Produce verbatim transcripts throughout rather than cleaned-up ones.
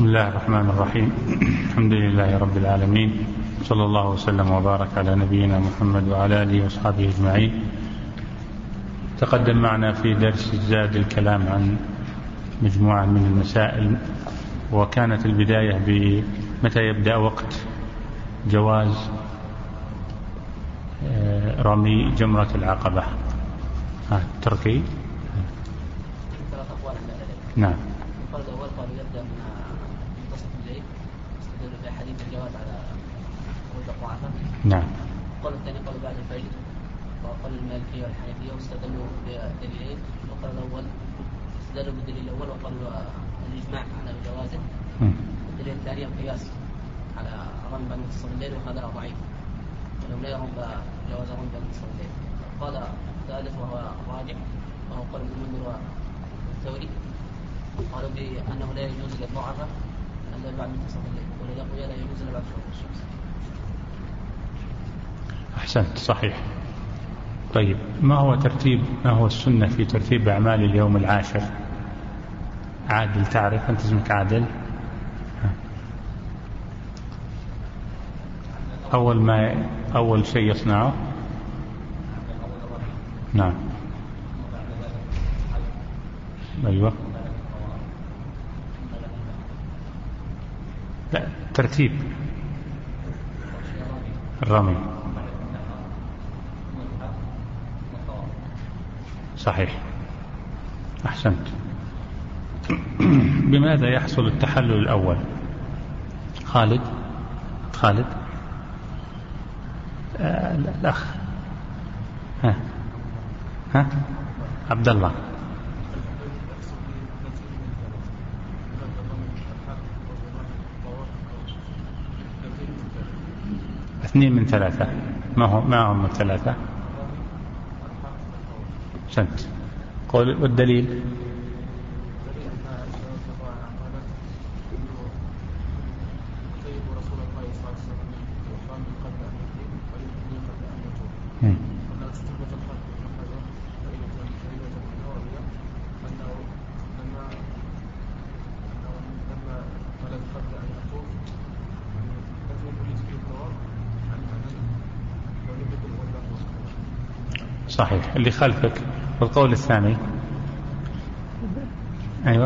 بسم الله الرحمن الرحيم. الحمد لله رب العالمين، صلى الله وسلم وبارك على نبينا محمد وعلى آله وأصحابه أجمعين. تقدم معنا في درس الزاد الكلام عن مجموعة من المسائل، وكانت البداية بمتى يبدأ وقت جواز رمي جمرة العقبة. تركي. نعم. القول الأول قالوا يبدأ من منتصف الليل، استدلوا بحديث الجواز على خروج الضعفاء. نعم. القول الثاني قالوا بعد الفجر، وقال المالكية والحنفية واستدلوا بدليلين. القول الأول استدلوا بالدليل الأول وقالوا الإجماع على جوازه. الدليل الثاني القياس على رمي بعد منتصف الليل، وهذا ضعيف ولم لا يرون جواز رمي بعد منتصف الليل. قال الثالث وهو راجع، وهو قول ابن المنذر والثوري، قالوا بأنه لا يجوز للضعفاء أن بعد منتصف الليل، وللأقوياء لا يجوز إلا بعد شروق الشمس. أحسنت، صحيح. طيب، ما هو ترتيب ما هو السنة في ترتيب أعمال اليوم العاشر؟ عادل، تعرف أنت اسمك عادل؟ أول ما أول شيء يصنعه. نعم. أيوة. لا، ترتيب الرمي. صحيح، أحسنت. بماذا يحصل التحلل الأول؟ خالد خالد آه الأخ ها ها عبد الله. اثنين من ثلاثة. ما هو ما هم الثلاثة؟ سنت. قول والدليل. هم. صحيح، اللي خلفك. والقول الثاني. أيوة.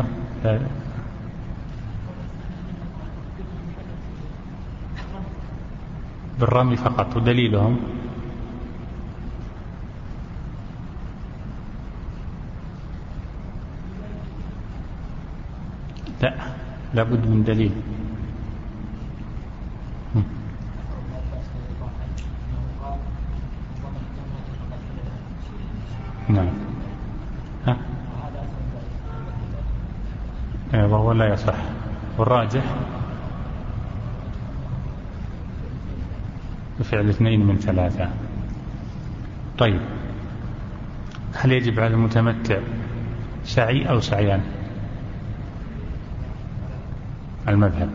بالرمي فقط. ودليلهم. لا، لابد من دليل. نعم. ها؟ وهو لا يصح. والراجح بفعل اثنين من ثلاثة. طيب، هل يجب على المتمتع سعي أو سعيان؟ المذهب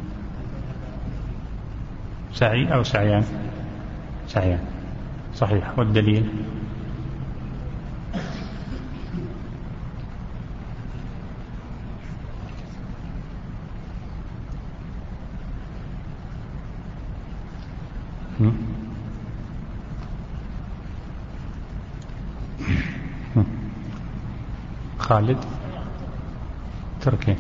سعي أو سعيان؟ سعيان، صحيح. والدليل. خالد تركي.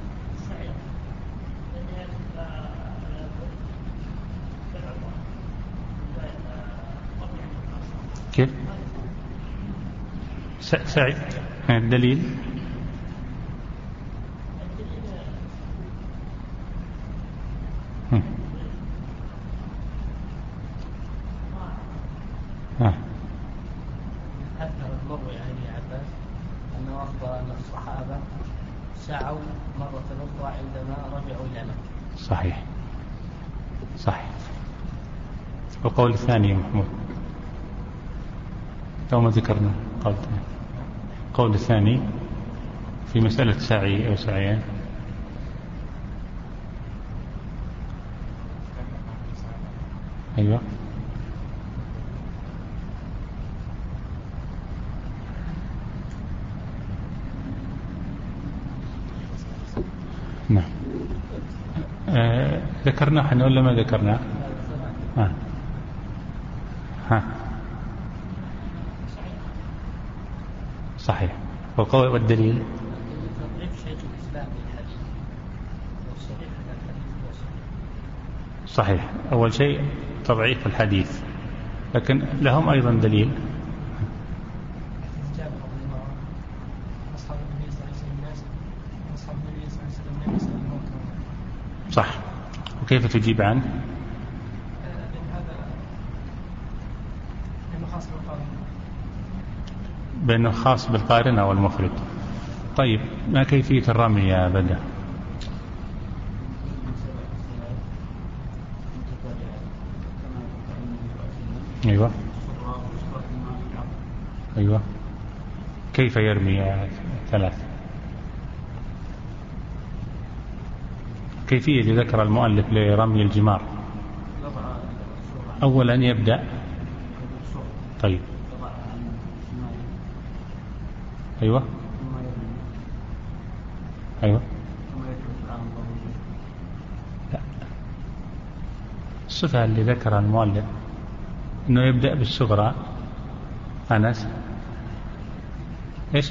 كيف؟ سعيد. الدليل. ها. أكثر المروي عن ابن عباس أنه أخبر أن الصحابة سعوا مرة أخرى عندما رجعوا إلى مكة. صحيح، صحيح. القول الثاني يا محمود، لو ما ذكرنا قول القول الثاني في مسألة سعي أو سعيان. أيوة. نعم. ذكرناه احنا ولا ما ذكرناه؟ ها ها صحيح. والقول والدليل صحيح. أول شيء تضعيف الحديث، لكن لهم أيضا دليل. صح. وكيف تجيب عنه؟ بأنه خاص بالقارن أو المفرد. طيب ما كيفية الرمي يا بدر؟ أيوة أيوة. كيف يرمي ثلاث؟ كيفية ذكر المؤلف لرمي الجمار؟ أولا يبدأ. طيب أيوة أيوة. لا. الصفة اللي ذكرها المؤلف أنه يبدأ بالصغرى. أنس إيش؟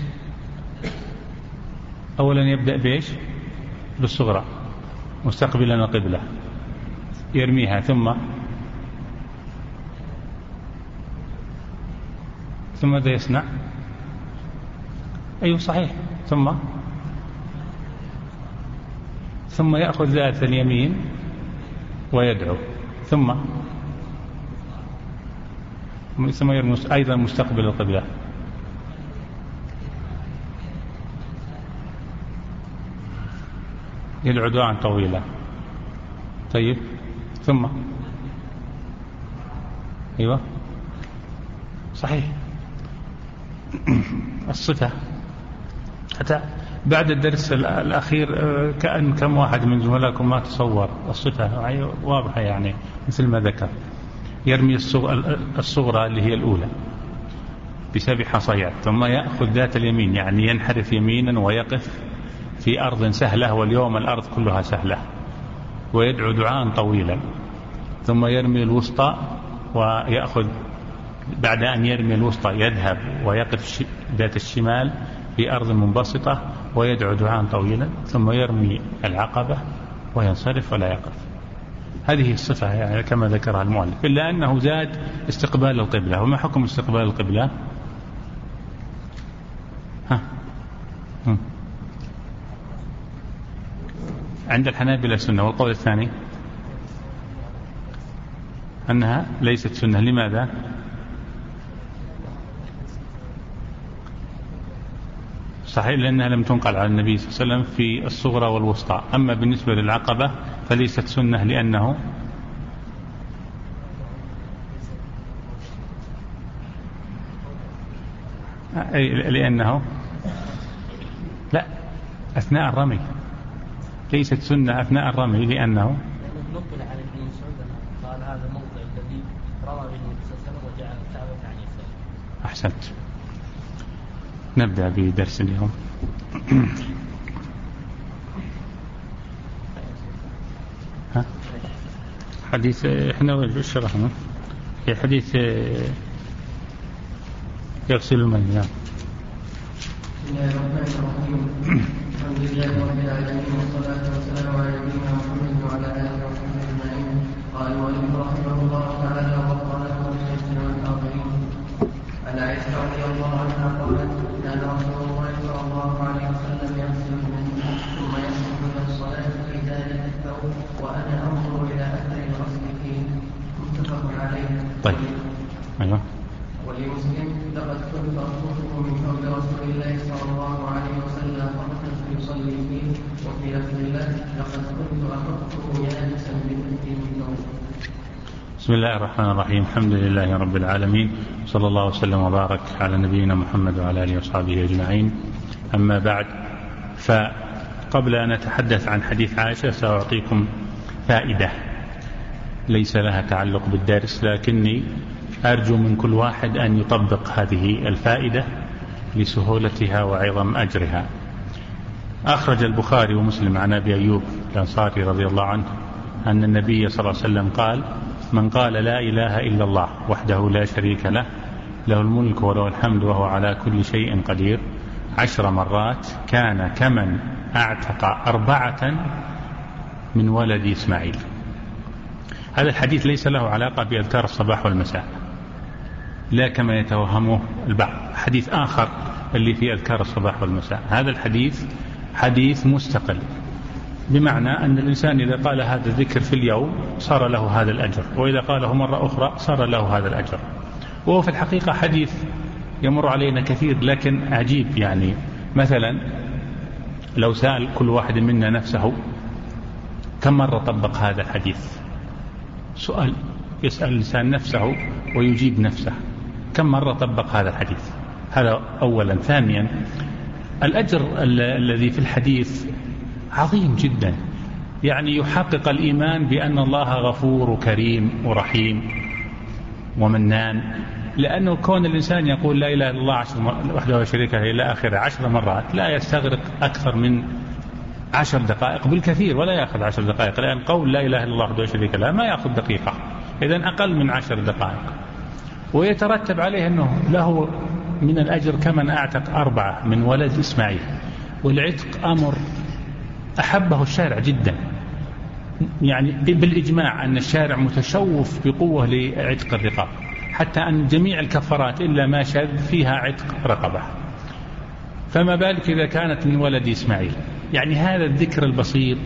أولا يبدأ بإيش؟ بالصغرى مستقبلا القبلة، يرميها ثم ثم ماذا يصنع؟ أيوة صحيح. ثم ثم يأخذ ذات اليمين ويدعو، ثم ثم يرمي أيضا مستقبل القبلة. يدعو دعاء طويلا. طيب ثم أيوة صحيح. الصفة حتى بعد الدرس الأخير كأن كم واحد من زملائكم ما تصور الصفة واضحة، يعني مثل ما ذكر. يرمي الصغرى اللي هي الأولى بسبع حصيات، ثم يأخذ ذات اليمين يعني ينحرف يمينا ويقف في أرض سهلة، واليوم الأرض كلها سهلة، ويدعو دعاء طويلا، ثم يرمي الوسطى ويأخذ بعد أن يرمي الوسطى يذهب ويقف ذات الشمال في أرض منبسطة ويدعو دعاء طويلا، ثم يرمي العقبة وينصرف ولا يقف. هذه الصفة يعني كما ذكرها المؤلف، إلا أنه زاد استقبال القبلة. وما حكم استقبال القبلة؟ ها هم. عند الحنابلة سنة، والقول الثاني أنها ليست سنة. لماذا؟ صحيح، لأنها لم تنقل على النبي صلى الله عليه وسلم في الصغرى والوسطى. أما بالنسبة للعقبة فليست سنة، لأنه أي لأنه لا أثناء الرمي، ليست سنة أثناء الرمي، لأنه نقل عن ابن مسعود قال هذا الموضع الذي رمى به النبي صلى الله عليه وسلم وجعل الكعبة عن يساره. أحسنت. نبدأ بدرس اليوم. ها؟ حديث احنا وش شرحنا؟ في حديث يغسل المني. بسم الله الرحمن الرحيم. الحمد لله رب العالمين، والصلاة والسلام على نبينا محمد وعلى آله وصحبه أجمعين. قال المؤلف رحمه الله تعالى: وقال المشركين والكافرين. عن عائشة رضي الله عنها قالت: كان رسول الله صلى الله عليه وسلم يغسل المني ثم يخرج من الصلاة في ذلك الثوب وأنا أنظر إلى أثر الغسل فيه. متفق عليه. طيب. أيوه. ولمسلم: لقد كنت أخطفه من ثوب رسول الله صلى الله عليه وسلم فقط يصلي فيه. وفي لفظ الله: لقد كنت أخطفه يابسا بأثر من ثوب. بسم الله الرحمن الرحيم. الحمد لله رب العالمين، صلى الله وسلم وبارك على نبينا محمد وعلى آله وصحبه أجمعين. أما بعد، فقبل أن أتحدث عن حديث عائشة سأعطيكم فائدة ليس لها تعلق بالدرس، لكني أرجو من كل واحد أن يطبق هذه الفائدة لسهولتها وعظم أجرها. أخرج البخاري ومسلم عن أبي أيوب الأنصاري رضي الله عنه أن النبي صلى الله عليه وسلم قال: من قال لا إله إلا الله وحده لا شريك له له الملك وله الحمد وهو على كل شيء قدير عشر مرات كان كمن أعتق أربعة من ولد إسماعيل. هذا الحديث ليس له علاقة بأذكار الصباح والمساء لا كما يتوهمه البعض. حديث آخر اللي فيه أذكار الصباح والمساء، هذا الحديث حديث مستقل، بمعنى أن الإنسان إذا قال هذا الذكر في اليوم صار له هذا الأجر، وإذا قاله مرة أخرى صار له هذا الأجر. وهو في الحقيقة حديث يمر علينا كثير لكن عجيب. يعني مثلا لو سأل كل واحد منا نفسه كم مرة طبق هذا الحديث، سؤال يسأل الإنسان نفسه ويجيب نفسه كم مرة طبق هذا الحديث. هذا أولا. ثانيا الأجر الذي في الحديث عظيم جدا، يعني يحقق الإيمان بأن الله غفور كريم ورحيم ومنان، لأنه كون الإنسان يقول لا إله إلا الله عشر وحده لا شريك له إلى آخره عشر مرات لا يستغرق أكثر من عشر دقائق بالكثير، ولا يأخذ عشر دقائق، لأن قول لا إله إلا الله وحده لا شريك له ما يأخذ دقيقة، إذن أقل من عشر دقائق. ويترتب عليه أنه له من الأجر كمن أعتق أربعة من ولد إسماعيل. والعتق أمر أحبه الشارع جدا، يعني بالإجماع أن الشارع متشوف بقوة لعتق الرقاب، حتى أن جميع الكفارات إلا ما شذ فيها عتق رقبة، فما بالك إذا كانت من ولد إسماعيل. يعني هذا الذكر البسيط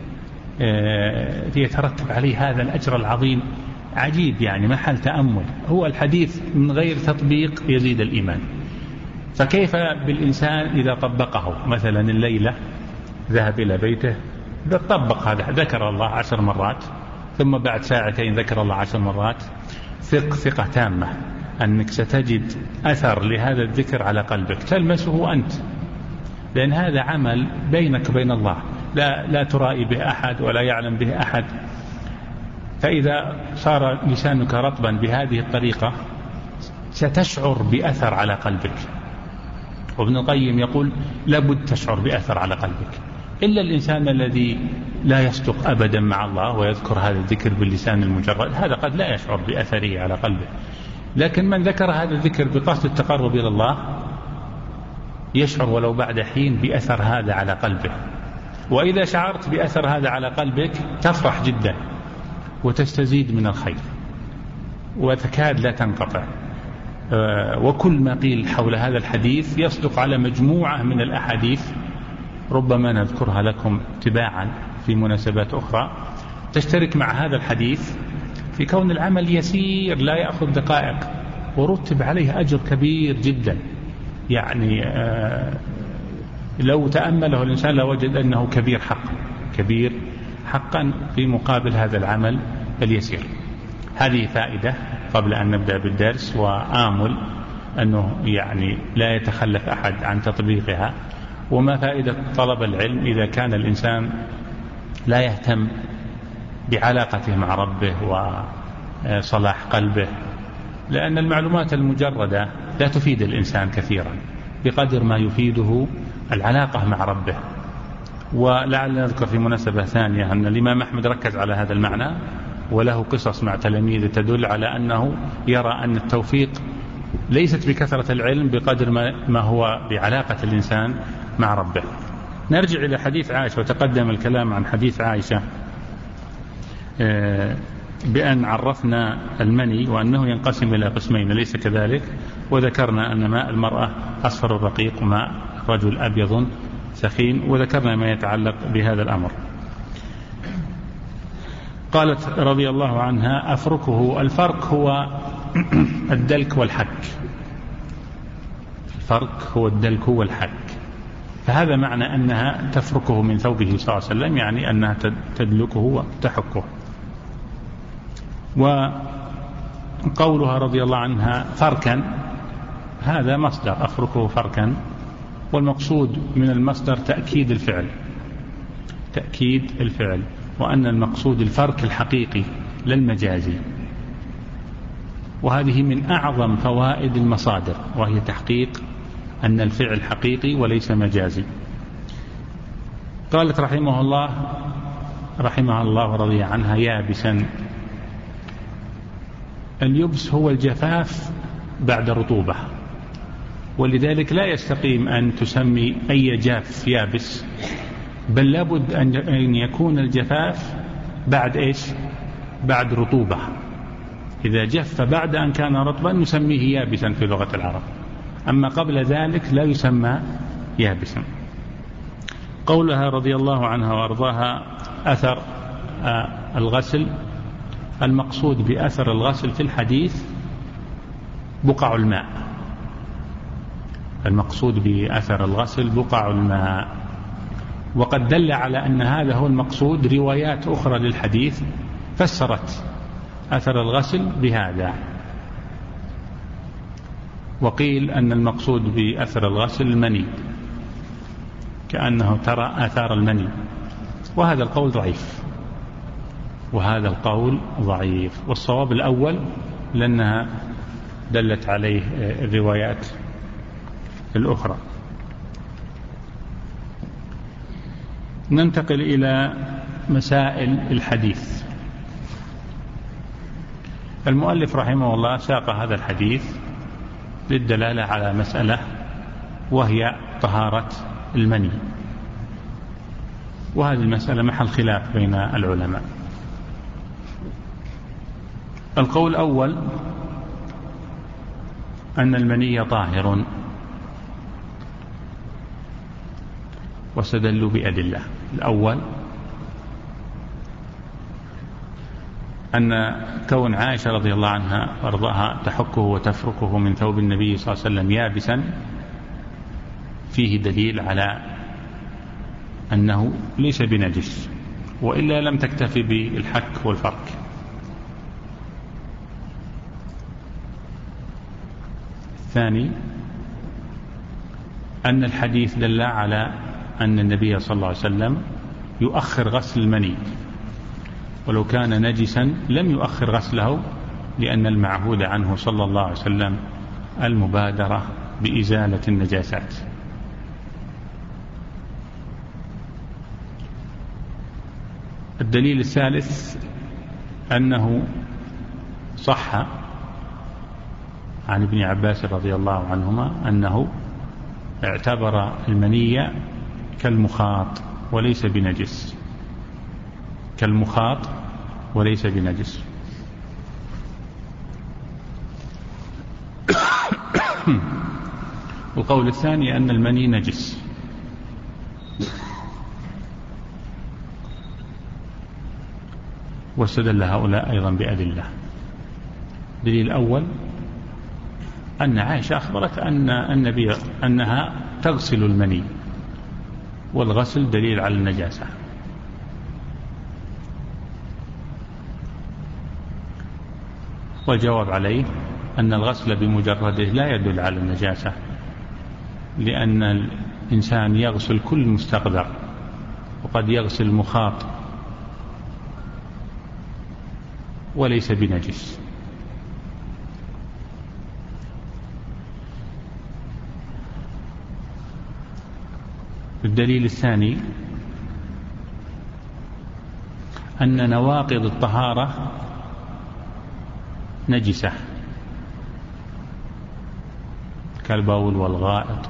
يترتب عليه هذا الأجر العظيم، عجيب يعني محل تأمل. هو الحديث من غير تطبيق يزيد الإيمان، فكيف بالإنسان إذا طبقه مثلا الليلة ذهب إلى بيته طبق هذا، ذكر الله عشر مرات، ثم بعد ساعتين ذكر الله عشر مرات، ثق ثقة تامة أنك ستجد أثر لهذا الذكر على قلبك تلمسه أنت، لأن هذا عمل بينك وبين الله لا, لا ترائي به أحد ولا يعلم به أحد. فإذا صار لسانك رطبا بهذه الطريقة ستشعر بأثر على قلبك. وابن القيم يقول لابد تشعر بأثر على قلبك، إلا الإنسان الذي لا يصدق أبدا مع الله ويذكر هذا الذكر باللسان المجرد، هذا قد لا يشعر بأثره على قلبه. لكن من ذكر هذا الذكر بقصد التقرب إلى الله يشعر ولو بعد حين بأثر هذا على قلبه. وإذا شعرت بأثر هذا على قلبك تفرح جدا وتستزيد من الخير وتكاد لا تنقطع. وكل ما قيل حول هذا الحديث يصدق على مجموعة من الأحاديث ربما نذكرها لكم تباعا في مناسبات أخرى تشترك مع هذا الحديث في كون العمل يسير لا يأخذ دقائق ورتب عليه أجر كبير جدا. يعني لو تأمله الإنسان لوجد أنه كبير حقا كبير حقا في مقابل هذا العمل اليسير. هذه فائدة قبل أن نبدأ بالدرس، وآمل أنه يعني لا يتخلف أحد عن تطبيقها. وما فائدة طلب العلم إذا كان الإنسان لا يهتم بعلاقته مع ربه وصلاح قلبه، لأن المعلومات المجردة لا تفيد الإنسان كثيرا بقدر ما يفيده العلاقة مع ربه. ولعل نذكر في مناسبة ثانية أن الإمام أحمد ركز على هذا المعنى، وله قصص مع تلاميذه تدل على أنه يرى أن التوفيق ليست بكثرة العلم بقدر ما هو بعلاقة الإنسان مع ربه. نرجع إلى حديث عائشة، وتقدم الكلام عن حديث عائشة بأن عرفنا المني وأنه ينقسم إلى قسمين ليس كذلك، وذكرنا أن ماء المرأة أصفر الرقيق وماء رجل أبيض سخين، وذكرنا ما يتعلق بهذا الأمر. قالت رضي الله عنها أفركه. الفرك هو الدلك والحك، الفرك هو الدلك والحك، فهذا معنى أنها تفركه من ثوبه صلى الله عليه وسلم، يعني أنها تدلكه وتحكه. وقولها رضي الله عنها فركا هذا مصدر، أفركه فركا، والمقصود من المصدر تأكيد الفعل، تأكيد الفعل، وأن المقصود الفرك الحقيقي للمجازي. وهذه من أعظم فوائد المصادر، وهي تحقيق أن الفعل حقيقي وليس مجازي. قالت رحمه الله رحمها الله ورضي عنها يابسا. اليبس هو الجفاف بعد رطوبة، ولذلك لا يستقيم أن تسمي أي جاف يابس، بل لابد أن يكون الجفاف بعد إيش؟ بعد رطوبة. إذا جف بعد أن كان رطبا نسميه يابسا في لغة العرب، أما قبل ذلك لا يسمى يابسا. قولها رضي الله عنها وأرضاها أثر الغسل، المقصود بأثر الغسل في الحديث بقع الماء، المقصود بأثر الغسل بقع الماء. وقد دل على أن هذا هو المقصود روايات أخرى للحديث فسرت أثر الغسل بهذا، وقيل أن المقصود بأثر الغسل المني، كأنه ترى آثار المني، وهذا القول ضعيف، وهذا القول ضعيف. والصواب الأول لأنها دلت عليه الروايات الأخرى. ننتقل إلى مسائل الحديث. المؤلف رحمه الله ساق هذا الحديث للدلالة على مسألة، وهي طهارة المني، وهذه المسألة محل خلاف بين العلماء. القول الأول أن المني طاهر، واستدلوا بأدلة. الأول أن كون عائشة رضي الله عنها وارضاها تحكه وتفركه من ثوب النبي صلى الله عليه وسلم يابسا فيه دليل على أنه ليس بنجس، وإلا لم تكتفي بالحك والفرك. الثاني أن الحديث دل على أن النبي صلى الله عليه وسلم يؤخر غسل المني، ولو كان نجسا لم يؤخر غسله، لأن المعهود عنه صلى الله عليه وسلم المبادرة بإزالة النجاسات. الدليل الثالث أنه صح عن ابن عباس رضي الله عنهما أنه اعتبر المني كالمخاط وليس بنجس، كالمخاط وليس بنجس. القول الثاني أن المني نجس، واستدل هؤلاء أيضا بأدلة. الدليل الأول أن عائشة أخبرت أن النبي أنها تغسل المني، والغسل دليل على النجاسة. والجواب عليه أن الغسل بمجرده لا يدل على النجاسة، لأن الإنسان يغسل كل مستقذر، وقد يغسل مخاط وليس بنجس. الدليل الثاني أن نواقض الطهارة نجسة كالبول والغائط،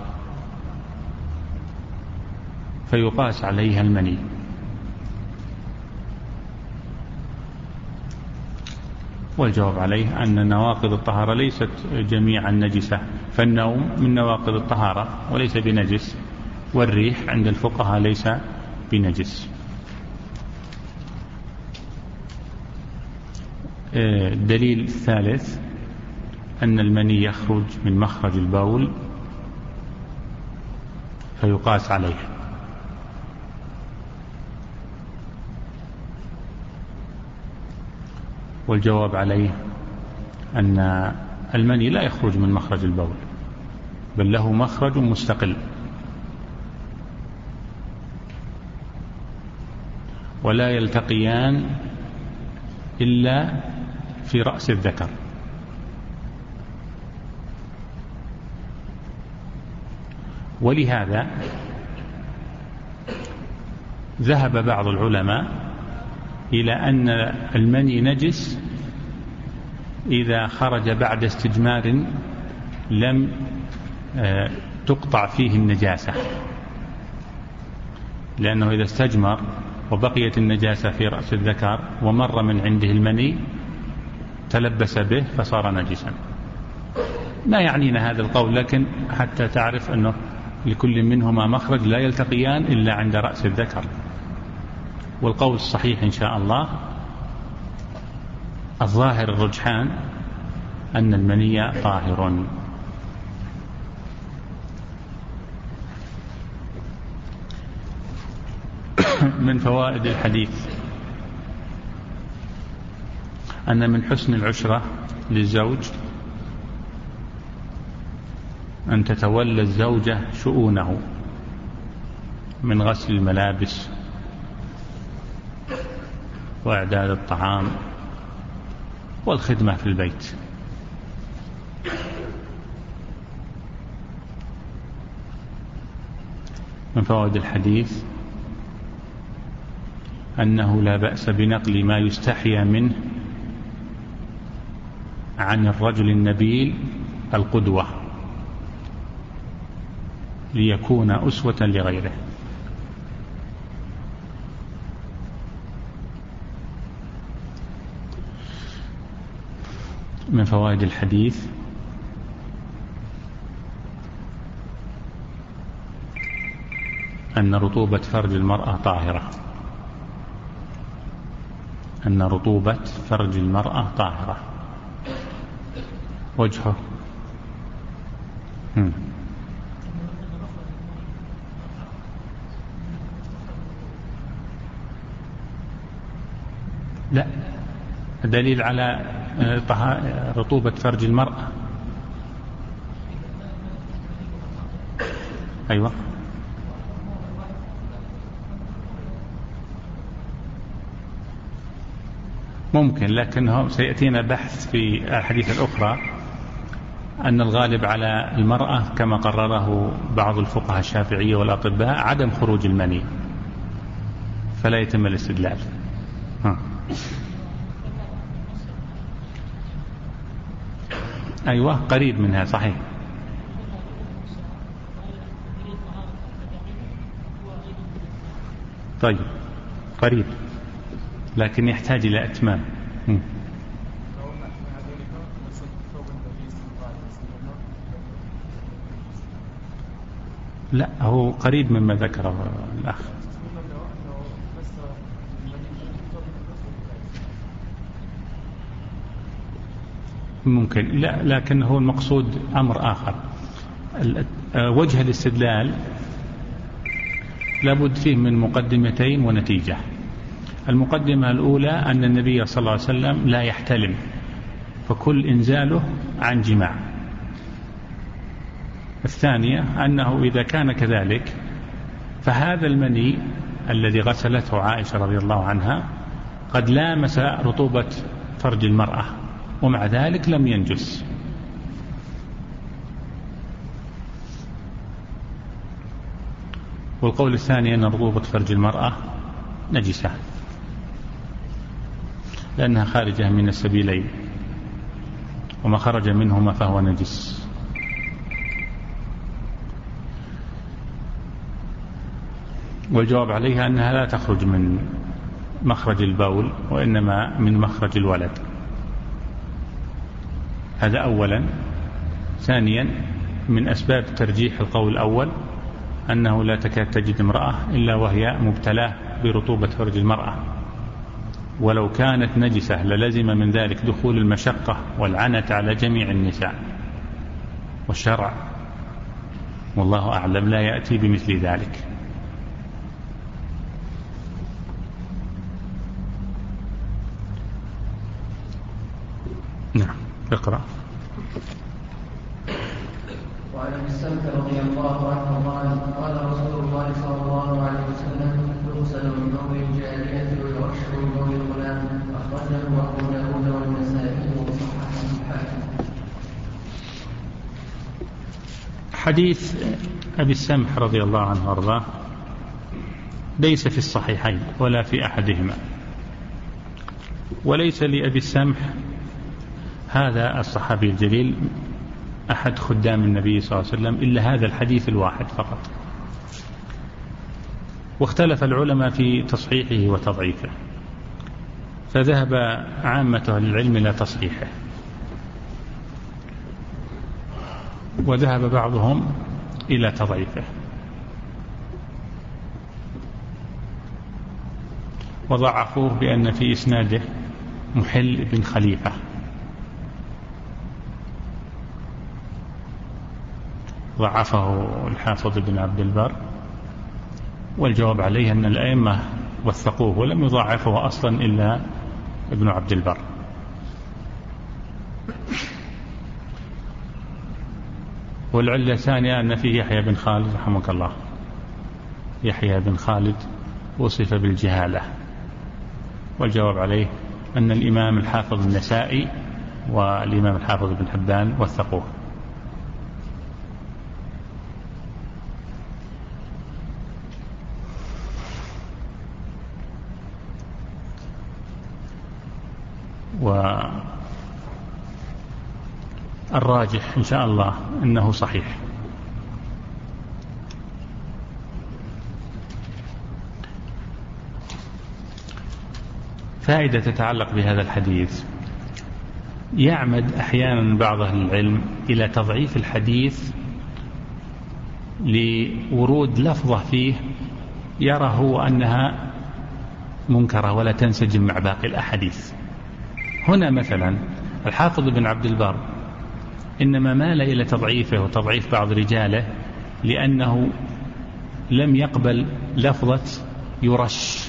فيقاس عليها المني. والجواب عليه أن نواقض الطهارة ليست جميعا نجسة، فالنوم من نواقض الطهارة وليس بنجس، والريح عند الفقهاء ليس بنجس. الدليل الثالث أن المني يخرج من مخرج البول فيقاس عليه. والجواب عليه أن المني لا يخرج من مخرج البول، بل له مخرج مستقل، ولا يلتقيان إلا في رأس الذكر. ولهذا ذهب بعض العلماء إلى أن المني نجس إذا خرج بعد استجمار لم تقطع فيه النجاسة، لأنه إذا استجمر وبقيت النجاسة في رأس الذكر ومر من عنده المني تلبس به فصار نجسا. ما يعنينا هذا القول، لكن حتى تعرف أنه لكل منهما مخرج لا يلتقيان إلا عند رأس الذكر. والقول الصحيح إن شاء الله الظاهر الرجحان أن المني طاهر. من فوائد الحديث أن من حسن العشرة للزوج أن تتولى الزوجة شؤونه من غسل الملابس وإعداد الطعام والخدمة في البيت. من فوائد الحديث أنه لا بأس بنقل ما يستحيا منه عن الرجل النبيل القدوة ليكون أسوة لغيره. من فوائد الحديث أن رطوبة فرج المرأة طاهرة أن رطوبة فرج المرأة طاهرة. وجهه هم. لا، دليل على رطوبة فرج المرأة. أيوة ممكن، لكنه سيأتينا بحث في الحديث الأخرى أن الغالب على المرأة كما قرره بعض الفقهاء الشافعية والأطباء عدم خروج المني، فلا يتم الاستدلال. ها. أيوة قريب منها صحيح. طيب قريب لكن يحتاج إلى إتمام. م. لا هو قريب مما ذكره الأخ. ممكن، لا لكن هو المقصود أمر آخر. وجه الاستدلال لابد فيه من مقدمتين ونتيجة. المقدمة الأولى أن النبي صلى الله عليه وسلم لا يحتلم، فكل إنزاله عن جماع. الثانية أنه إذا كان كذلك فهذا المني الذي غسلته عائشة رضي الله عنها قد لامس رطوبة فرج المرأة ومع ذلك لم ينجس. والقول الثاني أن رطوبة فرج المرأة نجسة لأنها خارجة من السبيلين، وما خرج منهما فهو نجس. والجواب عليها أنها لا تخرج من مخرج البول وإنما من مخرج الولد. هذا أولا. ثانيا من أسباب ترجيح القول الأول أنه لا تكاد تجد امرأة إلا وهي مبتلاة برطوبة فرج المرأة، ولو كانت نجسة للزم من ذلك دخول المشقة والعنة على جميع النساء، والشرع والله أعلم لا يأتي بمثل ذلك. نعم اقرأ. وعن ابي السمك رضي الله عنه قال قال رسول الله صلى الله عليه وسلم يغسل من بول الجارية ويرش من بول الغلام. أخرجه أبو داود والنسائي وصححه الحاكم. حديث أبي السمح رضي الله عنه وارضاه ليس في الصحيحين ولا في أحدهما، وليس لأبي السمح هذا الصحابي الجليل أحد خدام النبي صلى الله عليه وسلم إلا هذا الحديث الواحد فقط. واختلف العلماء في تصحيحه وتضعيفه، فذهب عامة أهل العلم إلى تصحيحه، وذهب بعضهم إلى تضعيفه، وضعفوه بأن في إسناده محل بن خليفة، ضعفه الحافظ بن عبد البر، والجواب عليه أن الأئمة وثقوه ولم يضعفه أصلا إلا ابن عبد البر. والعلة الثانية أن فيه يحيى بن خالد رحمك الله، يحيى بن خالد وصف بالجهالة، والجواب عليه أن الإمام الحافظ النسائي والإمام الحافظ بن حبان وثقوه. والراجح إن شاء الله أنه صحيح. فائدة تتعلق بهذا الحديث: يعمد أحيانا بعض أهل العلم إلى تضعيف الحديث لورود لفظة فيه يرى هو أنها منكرة ولا تنسجم مع باقي الأحاديث. هنا مثلا الحافظ بن عبد البر إنما مال إلى تضعيفه وتضعيف بعض رجاله لأنه لم يقبل لفظة يرش،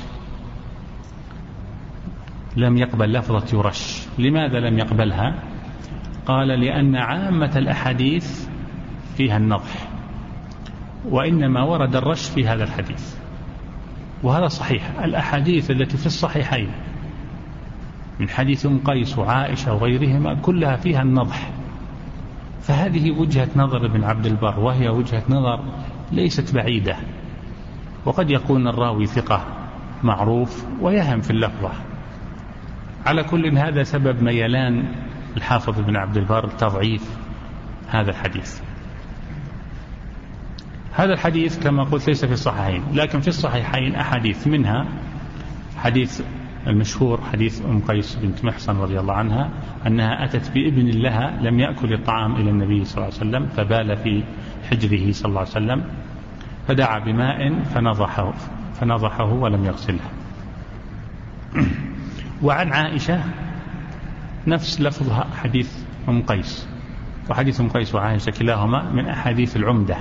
لم يقبل لفظة يرش. لماذا لم يقبلها؟ قال لأن عامة الأحاديث فيها النضح، وإنما ورد الرش في هذا الحديث، وهذا صحيح. الأحاديث التي في الصحيحين من حديث أم قيس وعائشة وغيرهما كلها فيها النضح، فهذه وجهة نظر ابن عبد البر، وهي وجهة نظر ليست بعيدة، وقد يكون الراوي ثقة معروف ويهم في اللفظة. على كل هذا سبب ميلان الحافظ بن عبد البر تضعيف هذا الحديث. هذا الحديث كما قلت ليس في الصحيحين، لكن في الصحيحين أحاديث، منها حديث المشهور حديث أم قيس بنت محصن رضي الله عنها أنها أتت بابن لها لم يأكل الطعام إلى النبي صلى الله عليه وسلم فبال في حجره صلى الله عليه وسلم، فدعا بماء فنضحه, فنضحه ولم يغسله. وعن عائشة نفس لفظها حديث أم قيس، وحديث أم قيس وعائشة كلاهما من أحاديث العمدة.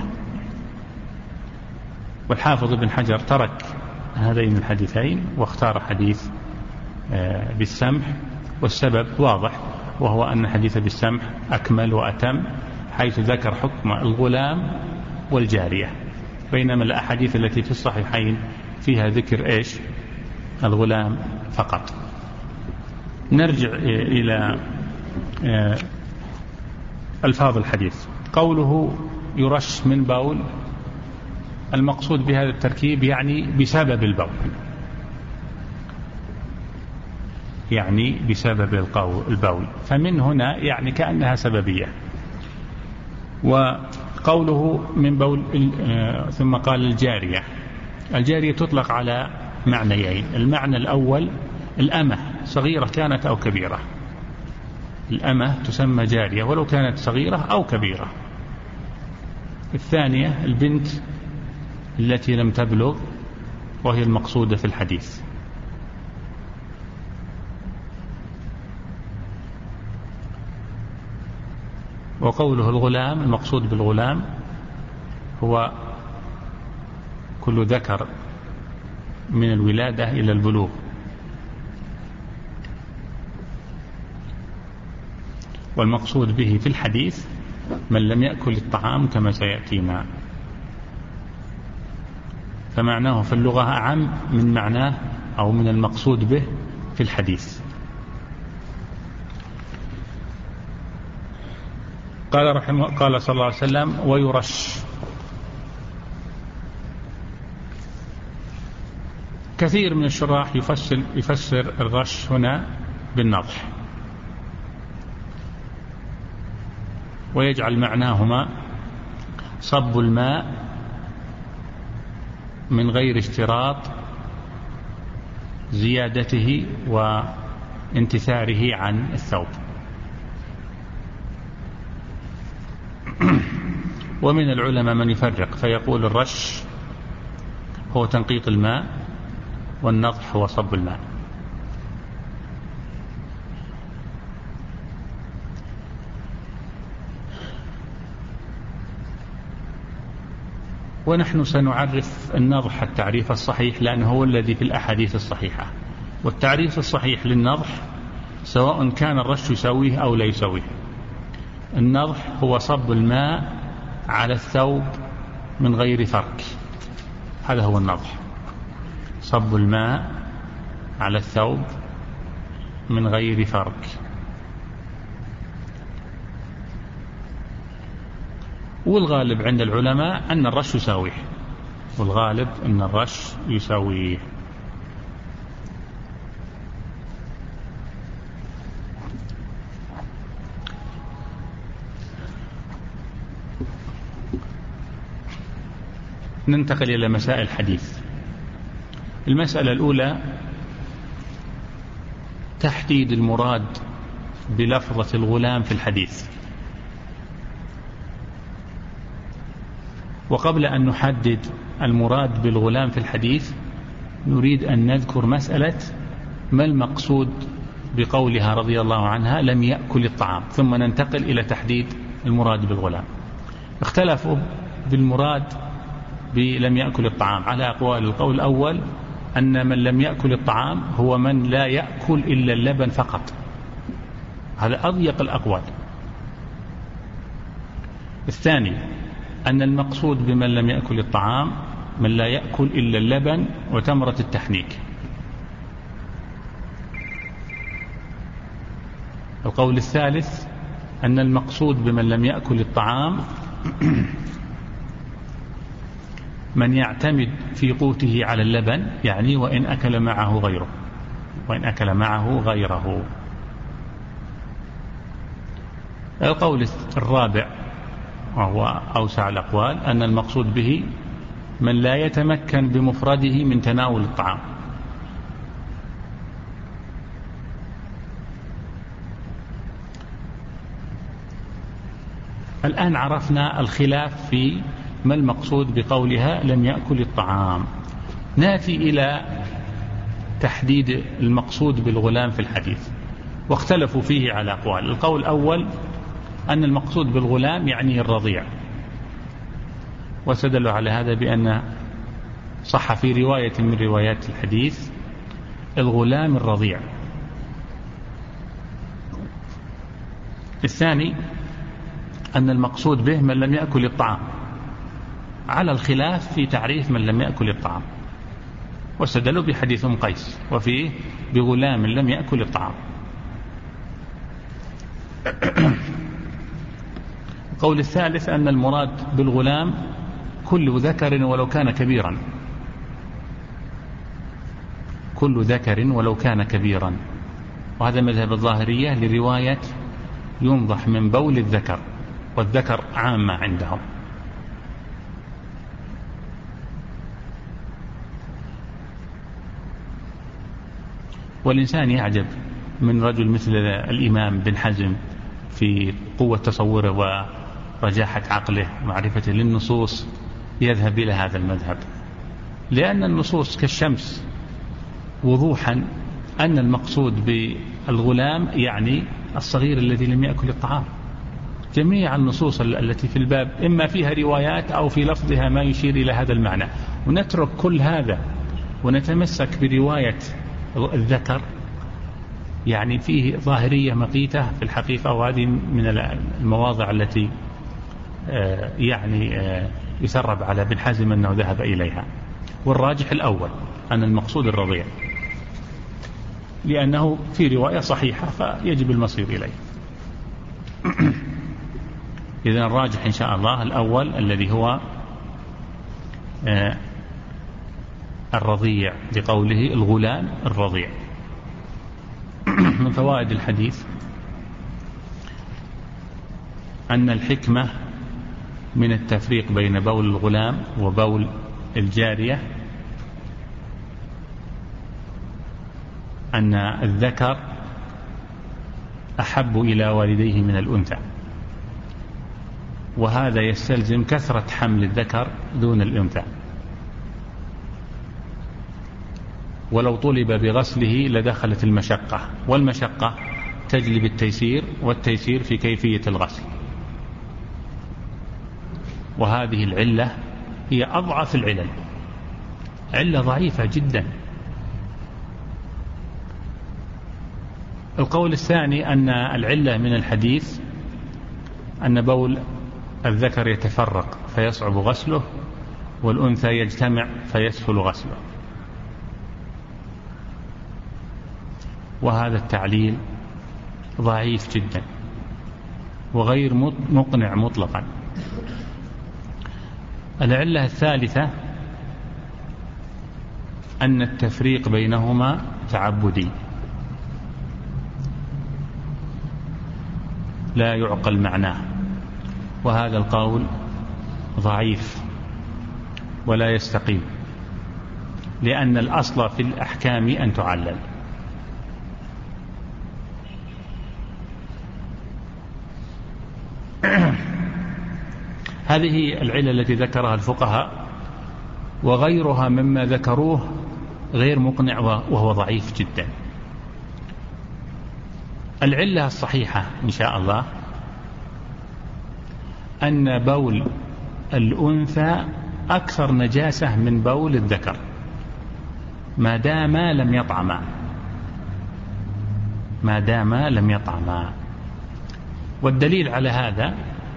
والحافظ بن حجر ترك هذين الحديثين واختار حديث بالسمح، والسبب واضح، وهو أن حديث بالسمح أكمل وأتم، حيث ذكر حكم الغلام والجارية، بينما الأحاديث التي في الصحيحين فيها ذكر إيش؟ الغلام فقط. نرجع إلى ألفاظ الحديث. قوله يرش من بول، المقصود بهذا التركيب يعني بسبب البول، يعني بسبب البول، فمن هنا يعني كأنها سببية. وقوله من بول ثم قال الجارية، الجارية تطلق على معنيين: المعنى الأول الأمة صغيرة كانت أو كبيرة، الأمة تسمى جارية ولو كانت صغيرة أو كبيرة. الثانية البنت التي لم تبلغ، وهي المقصودة في الحديث. وقوله الغلام، المقصود بالغلام هو كل ذكر من الولادة إلى البلوغ. والمقصود به في الحديث من لم يأكل الطعام كما سيأتينا، فمعناه في اللغة أعم من معناه أو من المقصود به في الحديث. قال رحمه قال صلى الله عليه وسلم ويرش. كثير من الشراح يفسر, يفسر الرش هنا بالنضح، ويجعل معناهما صب الماء من غير اشتراط زيادته وانتثاره عن الثوب. ومن العلماء من يفرق فيقول الرش هو تنقيط الماء والنضح هو صب الماء. ونحن سنعرف النضح التعريف الصحيح لأنه هو الذي في الأحاديث الصحيحة، والتعريف الصحيح للنضح سواء كان الرش يساويه أو لا يساويه. النضح هو صب الماء على الثوب من غير فرك، هذا هو النضح، صب الماء على الثوب من غير فرك. والغالب عند العلماء أن الرش يساويه، والغالب أن الرش يساويه. ننتقل إلى مسائل الحديث. المسألة الأولى تحديد المراد بلفظة الغلام في الحديث. وقبل أن نحدد المراد بالغلام في الحديث نريد أن نذكر مسألة ما المقصود بقولها رضي الله عنها لم يأكل الطعام، ثم ننتقل إلى تحديد المراد بالغلام. اختلفوا بالمراد بلم يأكل الطعام على أقوال. القول الأول أن من لم يأكل الطعام هو من لا يأكل إلا اللبن فقط، هذا أضيق الأقوال. الثاني أن المقصود بمن لم يأكل الطعام من لا يأكل إلا اللبن وتمرة التحنيك. القول الثالث أن المقصود بمن لم يأكل الطعام من يعتمد في قوته على اللبن، يعني وإن أكل معه غيره، وإن أكل معه غيره. القول الرابع وهو أوسع الأقوال أن المقصود به من لا يتمكن بمفرده من تناول الطعام. الآن عرفنا الخلاف في ما المقصود بقولها لم يأكل الطعام. نأتي إلى تحديد المقصود بالغلام في الحديث، واختلفوا فيه على أقوال. القول الأول أن المقصود بالغلام يعني الرضيع، واستدلوا على هذا بأن صح في رواية من روايات الحديث الغلام الرضيع. الثاني أن المقصود به من لم يأكل الطعام، على الخلاف في تعريف من لم يأكل الطعام، واستدلوا بحديث أم قيس وفيه بغلام لم يأكل الطعام. القول الثالث أن المراد بالغلام كل ذكر ولو كان كبيرا، كل ذكر ولو كان كبيرا، وهذا مذهب الظاهرية لرواية ينضح من بول الذكر، والذكر عامة عندهم. والإنسان يعجب من رجل مثل الإمام بن حزم في قوة تصوره ورجاحة عقله ومعرفته للنصوص يذهب إلى هذا المذهب، لأن النصوص كالشمس وضوحا أن المقصود بالغلام يعني الصغير الذي لم يأكل الطعام. جميع النصوص التي في الباب إما فيها روايات أو في لفظها ما يشير إلى هذا المعنى، ونترك كل هذا ونتمسك برواية الذكر، يعني فيه ظاهرية مقيتة في الحقيقة. وهذه من المواضع التي يعني يسرب على ابن حزم أنه ذهب إليها. والراجح الأول أن المقصود الرضيع، لأنه في رواية صحيحة فيجب المصير إليه. إذن الراجح إن شاء الله الأول الذي هو الرضيع، بقوله الغلام الرضيع. من فوائد الحديث أن الحكمة من التفريق بين بول الغلام وبول الجارية أن الذكر أحب إلى والديه من الأنثى، وهذا يستلزم كثرة حمل الذكر دون الأنثى، ولو طلب بغسله لدخلت المشقة، والمشقة تجلب التيسير، والتيسير في كيفية الغسل. وهذه العلة هي أضعف العلل، علة ضعيفة جدا. القول الثاني أن العلة من الحديث أن بول الذكر يتفرق فيصعب غسله، والأنثى يجتمع فيسهل غسله، وهذا التعليل ضعيف جدا وغير مقنع مطلقا. العلة الثالثة أن التفريق بينهما تعبدي، لا يعقل معناه، وهذا القول ضعيف ولا يستقيم، لأن الأصل في الأحكام أن تعلل. هذه العلة التي ذكرها الفقهاء، وغيرها مما ذكروه غير مقنع وهو ضعيف جدا. العلة الصحيحة إن شاء الله أن بول الأنثى أكثر نجاسة من بول الذكر ما دام لم يطعما، ما دام لم يطعما. والدليل على هذا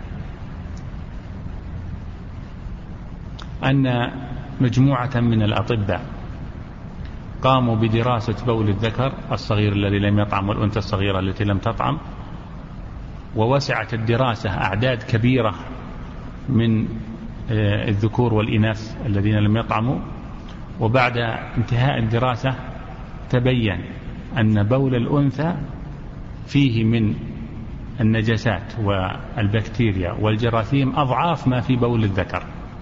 أن مجموعة من الأطباء قاموا بدراسة بول الذكر الصغير الذي لم يطعم والأنثى الصغيرة التي لم تطعم، ووسعت الدراسة أعداد كبيرة من الذكور والإناث الذين لم يطعموا. وبعد انتهاء الدراسة تبين أن بول الأنثى فيه من النجاسات والبكتيريا والجراثيم أضعاف ما في بول الذكر،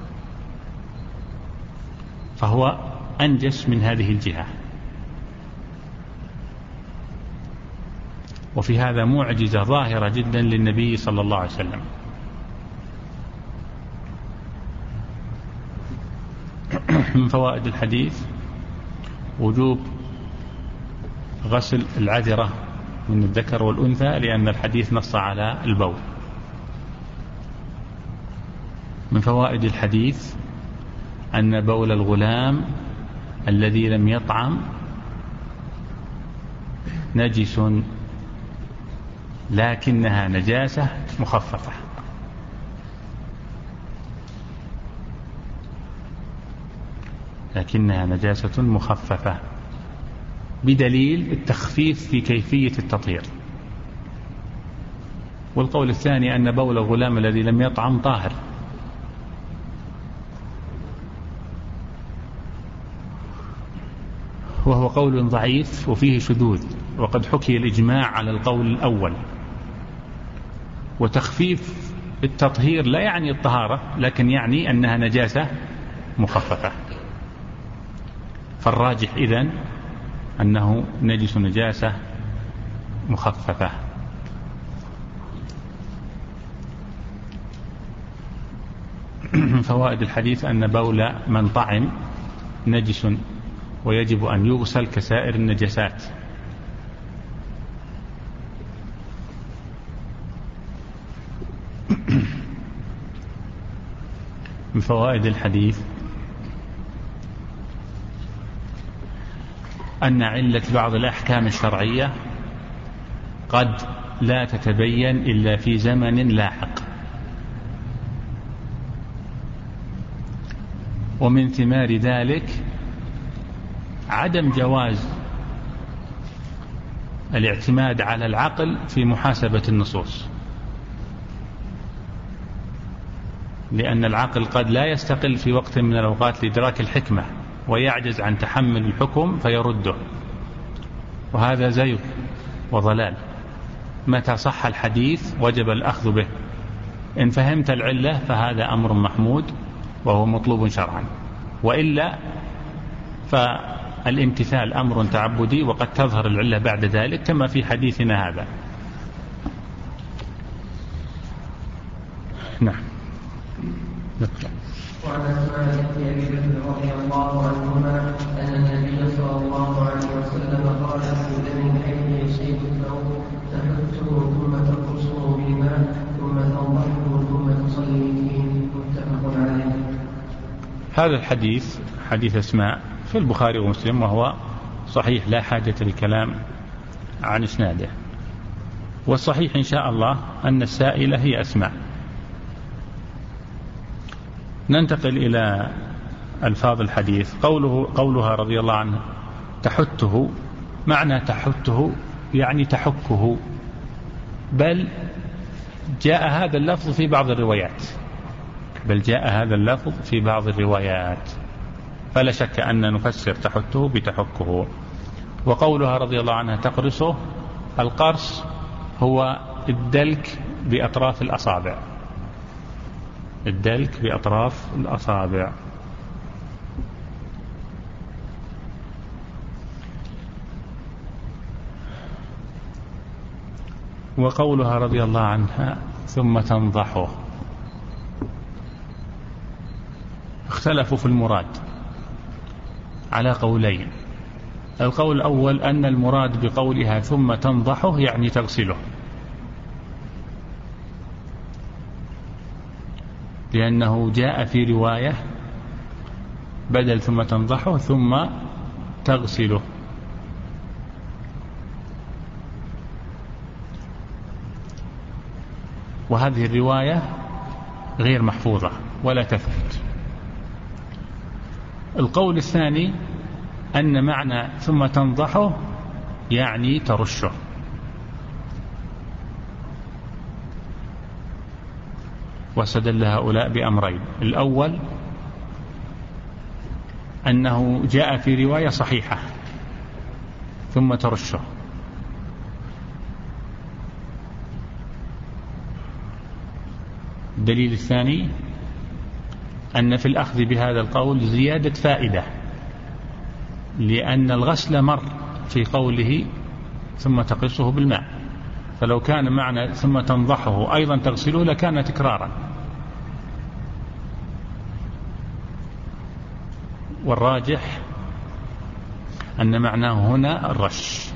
فهو أنجس من هذه الجهة. وفي هذا معجزة ظاهرة جدا للنبي صلى الله عليه وسلم. من فوائد الحديث وجوب غسل العذرة من الذكر والأنثى، لأن الحديث نص على البول. من فوائد الحديث أن بول الغلام الذي لم يطعم نجس، لكنها نجاسة مخففة، لكنها نجاسة مخففة بدليل التخفيف في كيفية التطهير. والقول الثاني أن بول الغلام الذي لم يطعم طاهر، وهو قول ضعيف وفيه شذوذ، وقد حكي الإجماع على القول الأول. وتخفيف التطهير لا يعني الطهارة، لكن يعني أنها نجاسة مخففة. فالراجح إذن أنه نجس نجاسة مخففة. من فوائد الحديث أن بول من طعم نجس ويجب أن يغسل كسائر النجاسات. من فوائد الحديث أن علة بعض الأحكام الشرعية قد لا تتبين إلا في زمن لاحق، ومن ثمار ذلك عدم جواز الاعتماد على العقل في محاسبة النصوص، لأن العقل قد لا يستقل في وقت من الأوقات لإدراك الحكمة ويعجز عن تحمل الحكم فيرده، وهذا زيغ وضلال. متى صح الحديث وجب الأخذ به، إن فهمت العلة فهذا أمر محمود وهو مطلوب شرعا، وإلا فالامتثال أمر تعبدي وقد تظهر العلة بعد ذلك كما في حديثنا هذا. نعم. نقرأ. وعن أسماء بنت أبي بكر رضي الله عنهما أن النبي صلى الله عليه وسلم قال في دم الحيض شيء له تحته ثم تقصه بالماء ثم تنضحه ثم تصلي فيه، متفق عليه. هذا الحديث حديث أسماء في البخاري ومسلم وهو صحيح لا حاجة للكلام عن إسناده، والصحيح إن شاء الله أن السائلة هي أسماء. ننتقل إلى ألفاظ الحديث. قوله قولها رضي الله عنه تحته، معنى تحته يعني تحكه، بل جاء هذا اللفظ في بعض الروايات بل جاء هذا اللفظ في بعض الروايات فلا شك أن نفسر تحته بتحكه. وقولها رضي الله عنها تقرصه، القرص هو الدلك بأطراف الأصابع، الدلك بأطراف الأصابع. وقولها رضي الله عنها ثم تنضحه، اختلفوا في المراد على قولين. القول الأول أن المراد بقولها ثم تنضحه يعني تغسله، لأنه جاء في رواية بدل ثم تنضحه ثم تغسله. وهذه الرواية غير محفوظة ولا تثبت. القول الثاني أن معنى ثم تنضحه يعني ترشه، واستدل هؤلاء بأمرين. الأول أنه جاء في رواية صحيحة ثم ترشه، الدليل الثاني أن في الأخذ بهذا القول زيادة فائدة، لأن الغسل مر في قوله ثم تقصه بالماء، فلو كان معنى ثم تنضحه أيضا تغسله لكان تكرارا. والراجح أن معناه هنا الرش.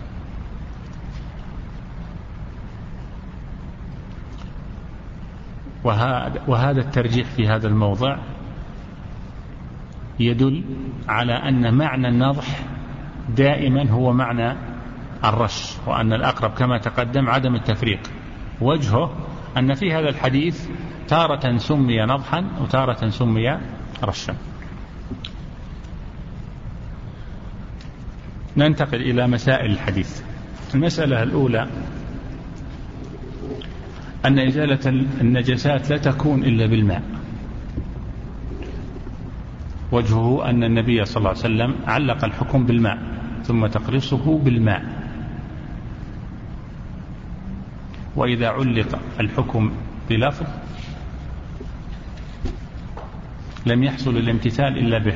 وهذا الترجيح في هذا الموضع يدل على أن معنى النضح دائما هو معنى الرش، وأن الأقرب كما تقدم عدم التفريق. وجهه أن في هذا الحديث تارة سمي نضحا وتارة سمي رشا. ننتقل إلى مسائل الحديث. المسألة الأولى أن إزالة النجاسات لا تكون إلا بالماء. وجهه أن النبي صلى الله عليه وسلم علق الحكم بالماء ثم تقرصه بالماء، وإذا علق الحكم بلفظ لم يحصل الامتثال إلا به.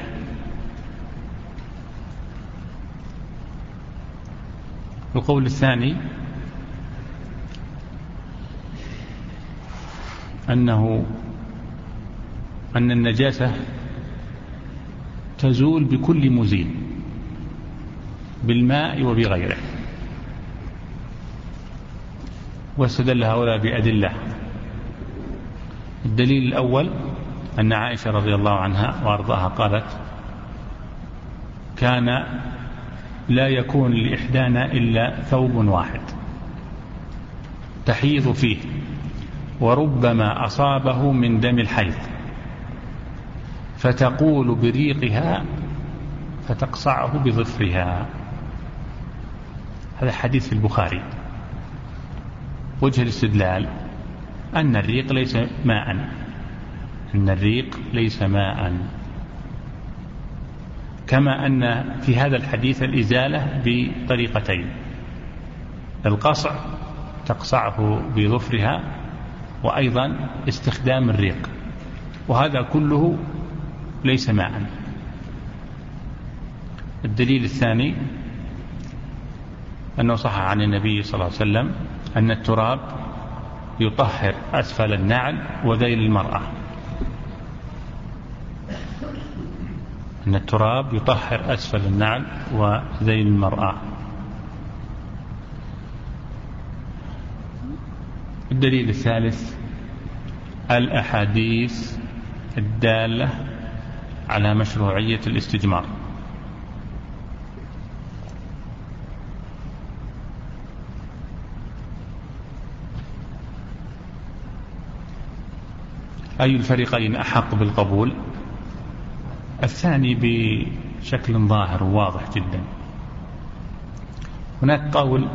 القول الثاني أنه أن النجاسة تزول بكل مزيل بالماء وبغيره، واستدل هؤلاء بأدلة. الدليل الأول أن عائشة رضي الله عنها وأرضاها قالت كان لا يكون لإحدانا إلا ثوب واحد تحيض فيه، وربما أصابه من دم الحيض، فتقول بريقها فتقصعه بظفرها. هذا حديث في البخاري. وجه الاستدلال أن الريق ليس ماء أن الريق ليس ماء كما أن في هذا الحديث الإزالة بطريقتين. القصع تقصعه بظفرها، وأيضا استخدام الريق، وهذا كله ليس ماء. الدليل الثاني أنه صح عن النبي صلى الله عليه وسلم أن التراب يطهر أسفل النعل وذيل المرأة، أن التراب يطهر أسفل النعل وذيل المرأة. الدليل الثالث الأحاديث الدالة على مشروعية الاستجمار. أي الفريقين أحق بالقبول؟ الثاني بشكل ظاهر وواضح جدا. هناك قول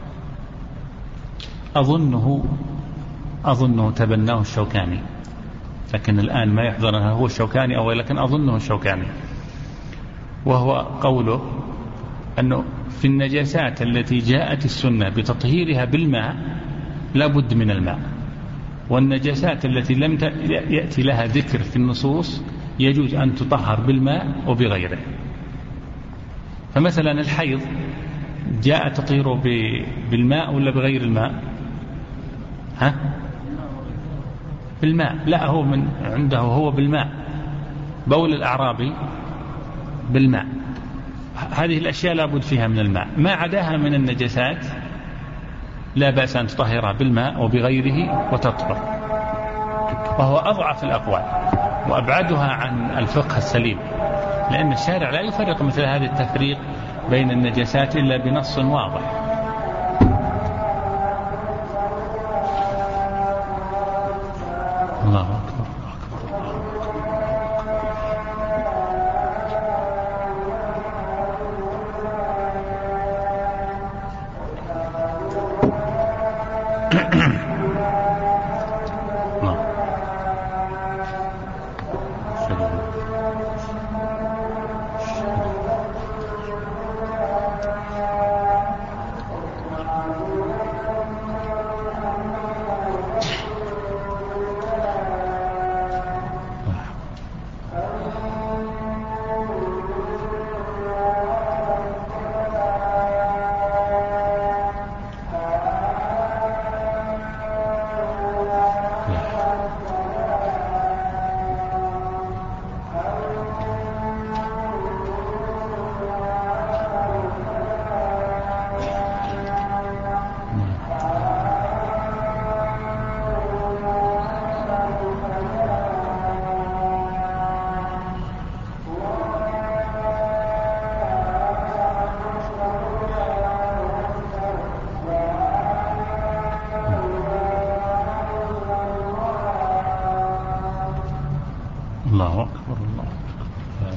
أظنه أظنه تبناه الشوكاني، لكن الآن ما يحضرنا هو الشوكاني أو لكن أظنه الشوكاني، وهو قوله أنه في النجاسات التي جاءت السنة بتطهيرها بالماء لا بد من الماء، والنجاسات التي لم يأتي لها ذكر في النصوص يجوز أن تطهر بالماء وبغيره. فمثلا الحيض جاء تطهيره بالماء ولا بغير الماء؟ ها؟ بالماء. لا، هو من عنده هو بالماء. بول الأعرابي بالماء. هذه الأشياء لا بد فيها من الماء. ما عداها من النجاسات لا بأس أن تطهرها بالماء وبغيره وتطهر، وهو أضعف الأقوال وأبعدها عن الفقه السليم، لأن الشارع لا يفرق مثل هذا التفريق بين النجاسات إلا بنص واضح. الله أكبر. الله أكبر. الله أكبر.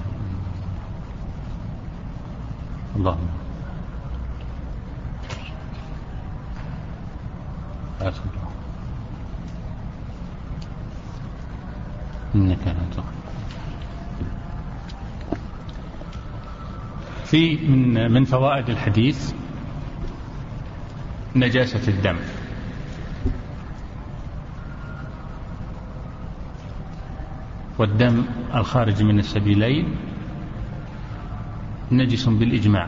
اللهم أكبر إنك لا تغفر. في من من فوائد الحديث نجاسة الدم. والدم الخارج من السبيلين نجس بالإجماع،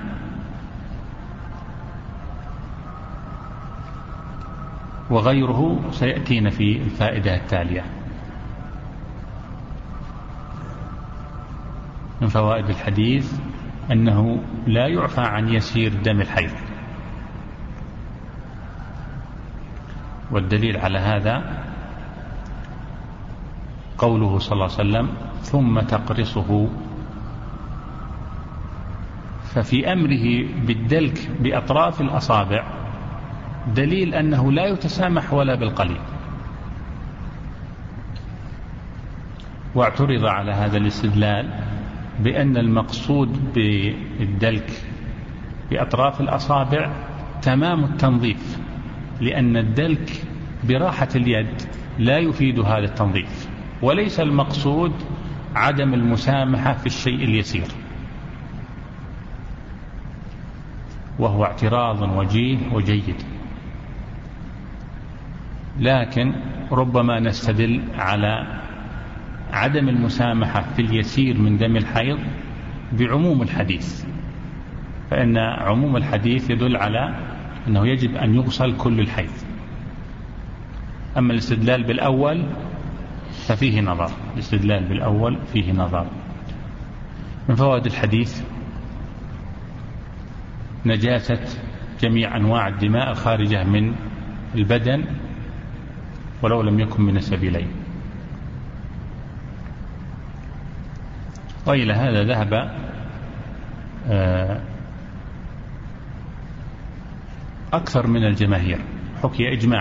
وغيره سيأتينا في الفائدة التالية. من فوائد الحديث أنه لا يعفى عن يسير دم الحيض، والدليل على هذا قوله صلى الله عليه وسلم ثم تقرصه. ففي أمره بالدلك بأطراف الأصابع دليل أنه لا يتسامح ولا بالقليل. واعترض على هذا الاستدلال بأن المقصود بالدلك بأطراف الأصابع تمام التنظيف، لأن الدلك براحة اليد لا يفيد هذا التنظيف، وليس المقصود عدم المسامحة في الشيء اليسير. وهو اعتراض وجيه وجيد، لكن ربما نستدل على عدم المسامحة في اليسير من دم الحيض بعموم الحديث، فإن عموم الحديث يدل على أنه يجب أن يغسل كل الحيض. أما الاستدلال بالأول ففيه نظر، الاستدلال بالأول فيه نظر. من فوائد الحديث نجاسة جميع أنواع الدماء الخارجة من البدن ولو لم يكن من السبيلين. وإلى هذا ذهب أكثر من الجماهير، حكي إجماع.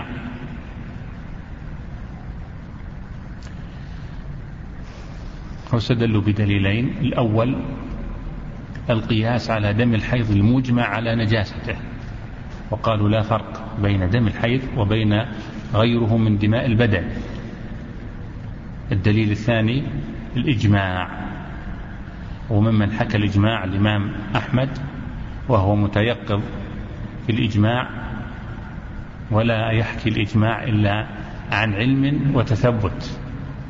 واستدلوا بدليلين: الأول القياس على دم الحيض المجمع على نجاسته، وقالوا لا فرق بين دم الحيض وبين غيره من دماء البدن. الدليل الثاني الإجماع، وممن حكى الإجماع الإمام أحمد، وهو متيقظ في الإجماع ولا يحكي الإجماع إلا عن علم وتثبت.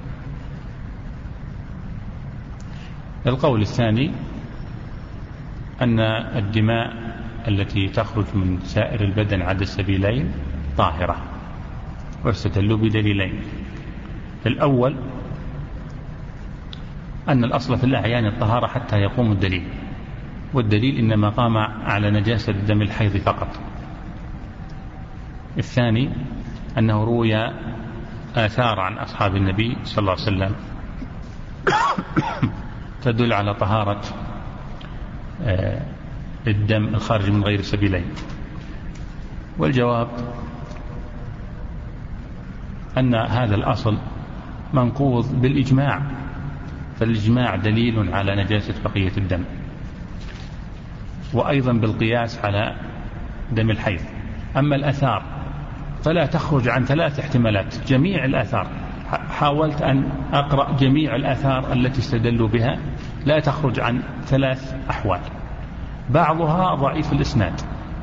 القول الثاني أن الدماء التي تخرج من سائر البدن عدا السبيلين طاهرة، واستدلوا بدليلين: الأول أن الأصل في الأعيان الطهارة حتى يقوم الدليل، والدليل إنما قام على نجاسة دم الحيض فقط. الثاني أنه روي آثار عن أصحاب النبي صلى الله عليه وسلم تدل على طهارة الدم الخارج من غير سبيلين. والجواب أن هذا الأصل منقوض بالإجماع، فالإجماع دليل على نجاسة بقية الدم، وأيضا بالقياس على دم الحيض. أما الآثار فلا تخرج عن ثلاث احتمالات، جميع الآثار حاولت أن أقرأ جميع الآثار التي استدلوا بها، لا تخرج عن ثلاث أحوال: بعضها ضعيف الإسناد،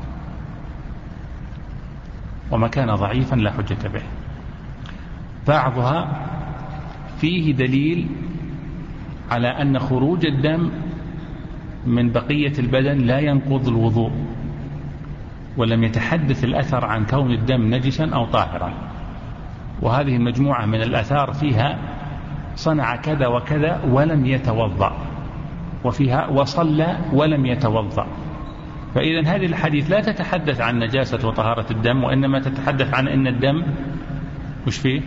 وما كان ضعيفا لا حجة به. بعضها فيه دليل على أن خروج الدم من بقية البدن لا ينقض الوضوء، ولم يتحدث الأثر عن كون الدم نجسا أو طاهرا. وهذه المجموعة من الآثار فيها صنع كذا وكذا ولم يتوضأ، وفيها وصلى ولم يتوضأ. فإذا هذه الحديث لا تتحدث عن نجاسة وطهارة الدم، وإنما تتحدث عن أن الدم مش فيه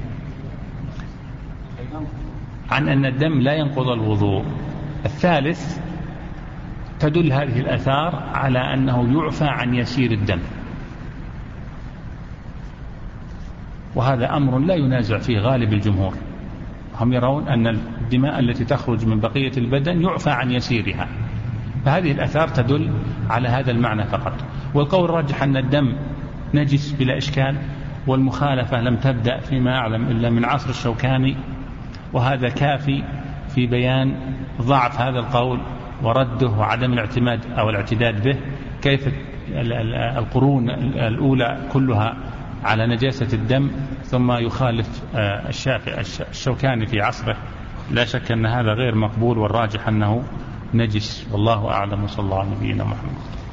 عن أن الدم لا ينقض الوضوء. الثالث تدل هذه الآثار على أنه يعفى عن يسير الدم، وهذا أمر لا ينازع فيه غالب الجمهور، هم يرون أن الدماء التي تخرج من بقية البدن يعفى عن يسيرها، فهذه الآثار تدل على هذا المعنى فقط. والقول الراجح أن الدم نجس بلا إشكال، والمخالفة لم تبدأ فيما أعلم إلا من عصر الشوكاني، وهذا كافي في بيان ضعف هذا القول ورده وعدم الاعتماد أو الاعتداد به. كيف القرون الأولى كلها على نجاسة الدم، ثم يخالف الشافعي الشوكاني في عصره؟ لا شك أن هذا غير مقبول، والراجح أنه نجس، والله أعلم. صلى الله على نبينا محمد.